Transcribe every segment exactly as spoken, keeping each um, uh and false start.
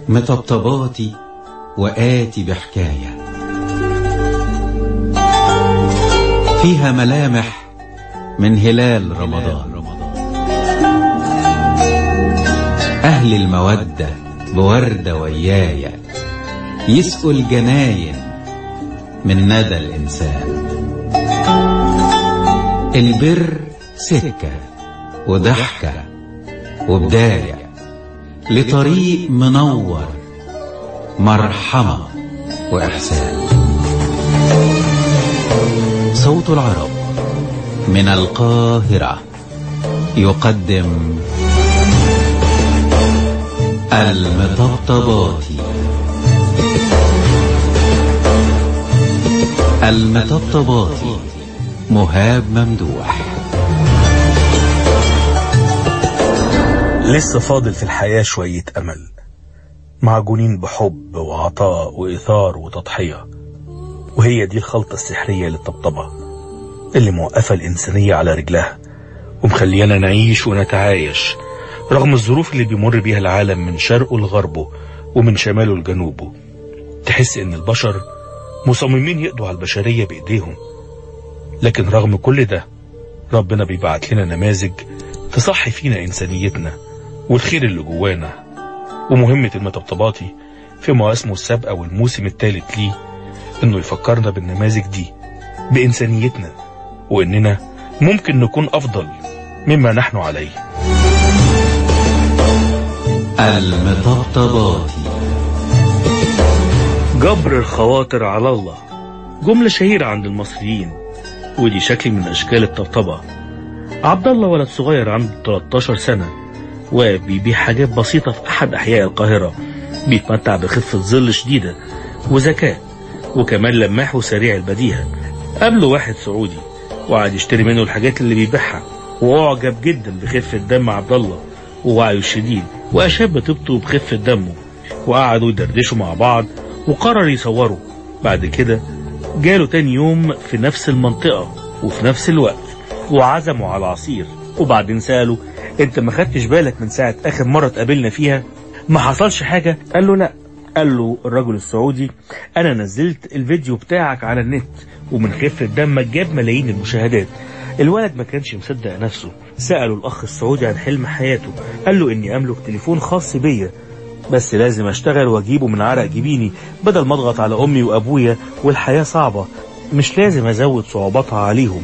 مطبطباتي وآتي بحكاية فيها ملامح من هلال رمضان. أهل المودة بوردة ويايا يسقوا الجناين من ندى الإنسان. البر سكة وضحكة وبداية لطريق منور، مرحمة وإحسان. صوت العرب من القاهرة يقدم المطبطباتي. المطبطباتي مهاب ممدوح. لسه فاضل في الحياة شوية أمل، معجونين بحب وعطاء وإثار وتضحية، وهي دي الخلطة السحرية للطبطبة اللي موقفة الإنسانية على رجلها ومخلينا نعيش ونتعايش رغم الظروف اللي بيمر بيها العالم من شرقه لغربه ومن شماله لجنوبه. تحس إن البشر مصممين يقضوا على البشرية بإيديهم، لكن رغم كل ده ربنا بيبعت لنا نماذج تصحي فينا إنسانيتنا والخير اللي جوانا. ومهمة المطبطباتي في مواسمه السابقة والموسم الثالث ليه إنه يفكرنا بالنماذج دي بإنسانيتنا، وإننا ممكن نكون أفضل مما نحن عليه. المطبطباتي. جبر الخواطر على الله جملة شهيرة عند المصريين، ودي شكل من أشكال الطبطبة. عبد الله ولد صغير عنده ثلاثة عشر سنة وبيبيع حاجات بسيطة في أحد أحياء القاهرة. بيتمتع بخفة ظل شديدة وذكاء، وكمان لماح وسريع البديهة. قابله واحد سعودي وقعد يشتري منه الحاجات اللي بيبيعها، وأعجب جدا بخفة دم عبد الله ووعيه الشديد وأشاب بطيبته بخفة دمه، وقعدوا يدردشوا مع بعض وقرر يصوروا. بعد كده جاله تاني يوم في نفس المنطقة وفي نفس الوقت وعزموا على عصير، وبعدين سأله انت ما خدتش بالك من ساعة اخر مرة تقابلنا فيها ما حصلش حاجة؟ قال له لا. قال له الرجل السعودي انا نزلت الفيديو بتاعك على النت ومن خفة دمك جاب ملايين المشاهدات. الولد ما كانش مصدق نفسه. سأله الاخ السعودي عن حلم حياته، قال له اني املك تليفون خاص بيا، بس لازم اشتغل واجيبه من عرق جبيني بدل ما اضغط على امي وابويا، والحياة صعبة مش لازم ازود صعوباتها عليهم.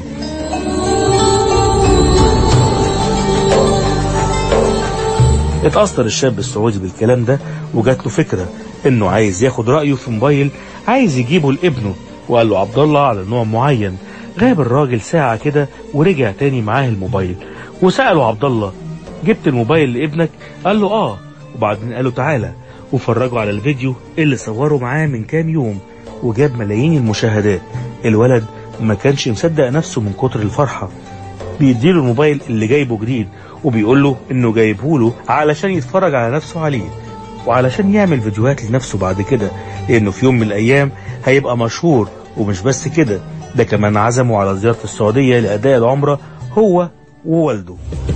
اتأثر الشاب السعودي بالكلام ده وجات له فكرة انه عايز ياخد رأيه في موبايل عايز يجيبه لابنه، وقال له عبد الله على نوع معين. غاب الراجل ساعة كده ورجع تاني معاه الموبايل، وسأله عبد الله جبت الموبايل لابنك؟ قال له اه. وبعدين قال له تعالى وفرجوا على الفيديو اللي صوره معاه من كام يوم وجاب ملايين المشاهدات. الولد ما كانش مصدق نفسه من كتر الفرحة. بيديله الموبايل اللي جايبه جديد وبيقول له انه جايبه له علشان يتفرج على نفسه عليه وعلشان يعمل فيديوهات لنفسه بعد كده، لانه في يوم من الايام هيبقى مشهور. ومش بس كده، ده كمان عزمه على زيارة السعودية لأداء العمرة هو ووالده.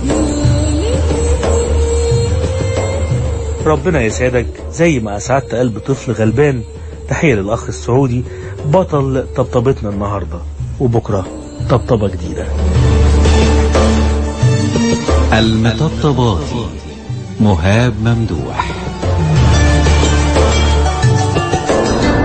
ربنا يسعدك زي ما أسعدت قلب طفل غلبان. تحية للأخ السعودي بطل طبطبتنا النهاردة، وبكرة طبطبة جديدة. المطبطباتي مهاب ممدوح.